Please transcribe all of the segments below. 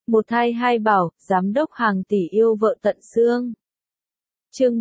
Một thai hai bảo, giám đốc hàng tỷ yêu vợ tận xương. Chương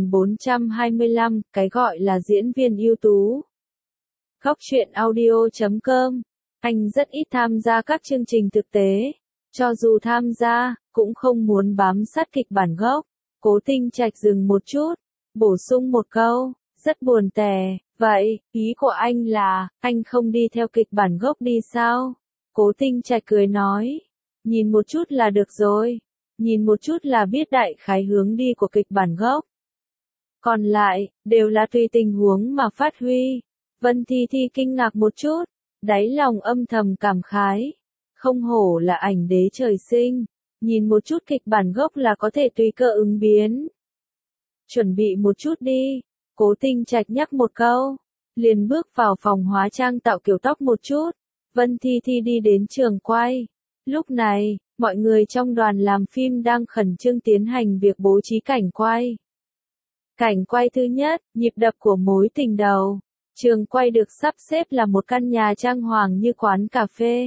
1425, cái gọi là diễn viên ưu tú. Góc truyện audio.com. Anh rất ít tham gia các chương trình thực tế. Cho dù tham gia, cũng không muốn bám sát kịch bản gốc. Cố Tinh Trạch dừng một chút, bổ sung một câu, rất buồn tẻ. Vậy, ý của anh là, anh không đi theo kịch bản gốc đi sao? Cố Tinh Trạch cười nói, nhìn một chút là được rồi. Nhìn một chút là biết đại khái hướng đi của kịch bản gốc. Còn lại, đều là tùy tình huống mà phát huy. Vân Thi Thi kinh ngạc một chút, đáy lòng âm thầm cảm khái. Không hổ là ảnh đế trời sinh, nhìn một chút kịch bản gốc là có thể tùy cơ ứng biến. Chuẩn bị một chút đi, Cố Tinh Trạch nhắc một câu, liền bước vào phòng hóa trang tạo kiểu tóc một chút. Vân Thi Thi đi đến trường quay. Lúc này, mọi người trong đoàn làm phim đang khẩn trương tiến hành việc bố trí cảnh quay. Cảnh quay thứ nhất, nhịp đập của mối tình đầu. Trường quay được sắp xếp là một căn nhà trang hoàng như quán cà phê.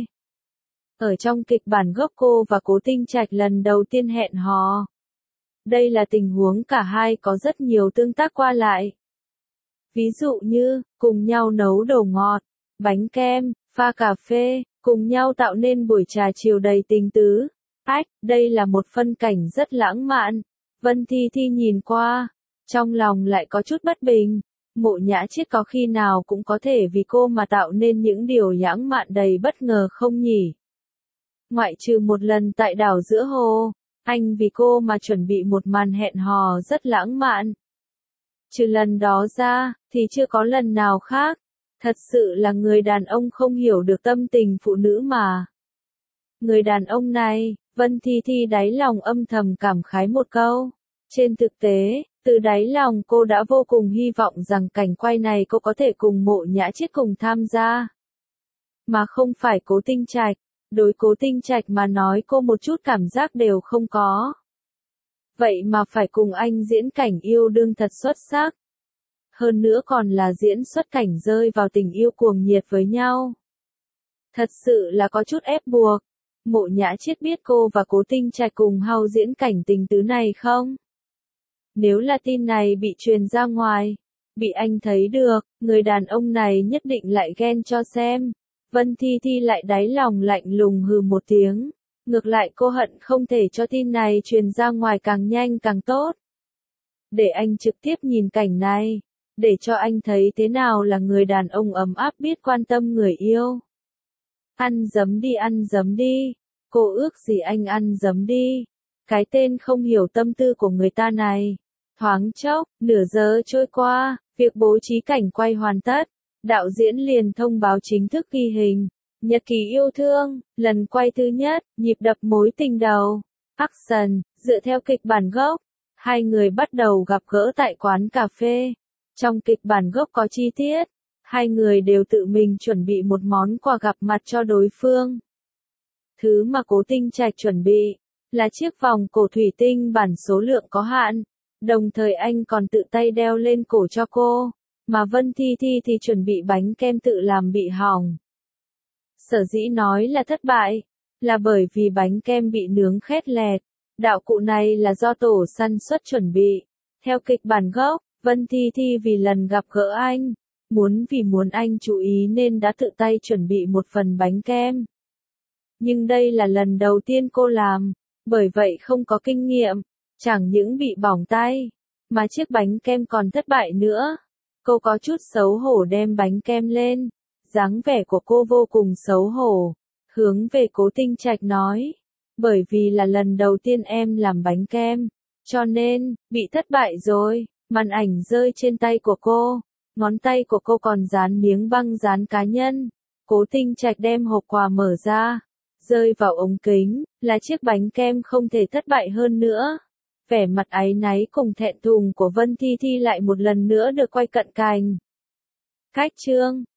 Ở trong kịch bản gốc cô và Cố Tinh Trạch lần đầu tiên hẹn hò. Đây là tình huống cả hai có rất nhiều tương tác qua lại. Ví dụ như, cùng nhau nấu đồ ngọt, bánh kem, pha cà phê, cùng nhau tạo nên buổi trà chiều đầy tình tứ. Đây là một phân cảnh rất lãng mạn. Vân Thi Thi nhìn qua, trong lòng lại có chút bất bình. Mộ Nhã Chiết có khi nào cũng có thể vì cô mà tạo nên những điều lãng mạn đầy bất ngờ không nhỉ? Ngoại trừ một lần tại đảo giữa hồ, anh vì cô mà chuẩn bị một màn hẹn hò rất lãng mạn. Trừ lần đó ra, thì chưa có lần nào khác. Thật sự là người đàn ông không hiểu được tâm tình phụ nữ mà. Người đàn ông này, Vân Thi Thi đáy lòng âm thầm cảm khái một câu. Trên thực tế, từ đáy lòng cô đã vô cùng hy vọng rằng cảnh quay này cô có thể cùng Mộ Nhã Chiết cùng tham gia. Mà không phải Cố Tinh Trạch. Đối Cố Tinh Trạch mà nói cô một chút cảm giác đều không có. Vậy mà phải cùng anh diễn cảnh yêu đương thật xuất sắc. Hơn nữa còn là diễn xuất cảnh rơi vào tình yêu cuồng nhiệt với nhau. Thật sự là có chút ép buộc. Mộ Nhã Chiết biết cô và Cố Tinh Trạch cùng hao diễn cảnh tình tứ này không? Nếu là tin này bị truyền ra ngoài, bị anh thấy được, người đàn ông này nhất định lại ghen cho xem. Vân Thi Thi lại đáy lòng lạnh lùng hừ một tiếng. Ngược lại cô hận không thể cho tin này truyền ra ngoài càng nhanh càng tốt. Để anh trực tiếp nhìn cảnh này. Để cho anh thấy thế nào là người đàn ông ấm áp biết quan tâm người yêu. Ăn dấm đi, ăn dấm đi. Cô ước gì anh ăn dấm đi. Cái tên không hiểu tâm tư của người ta này. Thoáng chốc, nửa giờ trôi qua, việc bố trí cảnh quay hoàn tất. Đạo diễn liền thông báo chính thức ghi hình. Nhật ký yêu thương, lần quay thứ nhất, nhịp đập mối tình đầu. Action, dựa theo kịch bản gốc. Hai người bắt đầu gặp gỡ tại quán cà phê. Trong kịch bản gốc có chi tiết, hai người đều tự mình chuẩn bị một món quà gặp mặt cho đối phương. Thứ mà Cố Tinh Trạch chuẩn bị là chiếc vòng cổ thủy tinh bản số lượng có hạn, đồng thời anh còn tự tay đeo lên cổ cho cô, mà Vân Thi Thi thì chuẩn bị bánh kem tự làm bị hỏng. Sở dĩ nói là thất bại, là bởi vì bánh kem bị nướng khét lẹt, đạo cụ này là do tổ sản xuất chuẩn bị. Theo kịch bản gốc, Vân Thi Thi vì lần gặp gỡ anh, muốn anh chú ý nên đã tự tay chuẩn bị một phần bánh kem. Nhưng đây là lần đầu tiên cô làm, bởi vậy không có kinh nghiệm, chẳng những bị bỏng tay, mà chiếc bánh kem còn thất bại nữa. Cô có chút xấu hổ đem bánh kem lên, dáng vẻ của cô vô cùng xấu hổ, hướng về Cố Tinh Trạch nói, bởi vì là lần đầu tiên em làm bánh kem, cho nên, bị thất bại rồi. Màn ảnh rơi trên tay của cô, ngón tay của cô còn dán miếng băng dán cá nhân. Cố Tinh Trạch đem hộp quà mở ra, rơi vào ống kính, là chiếc bánh kem không thể thất bại hơn nữa. Vẻ mặt áy náy cùng thẹn thùng của Vân Thi Thi lại một lần nữa được quay cận cảnh. Cách chương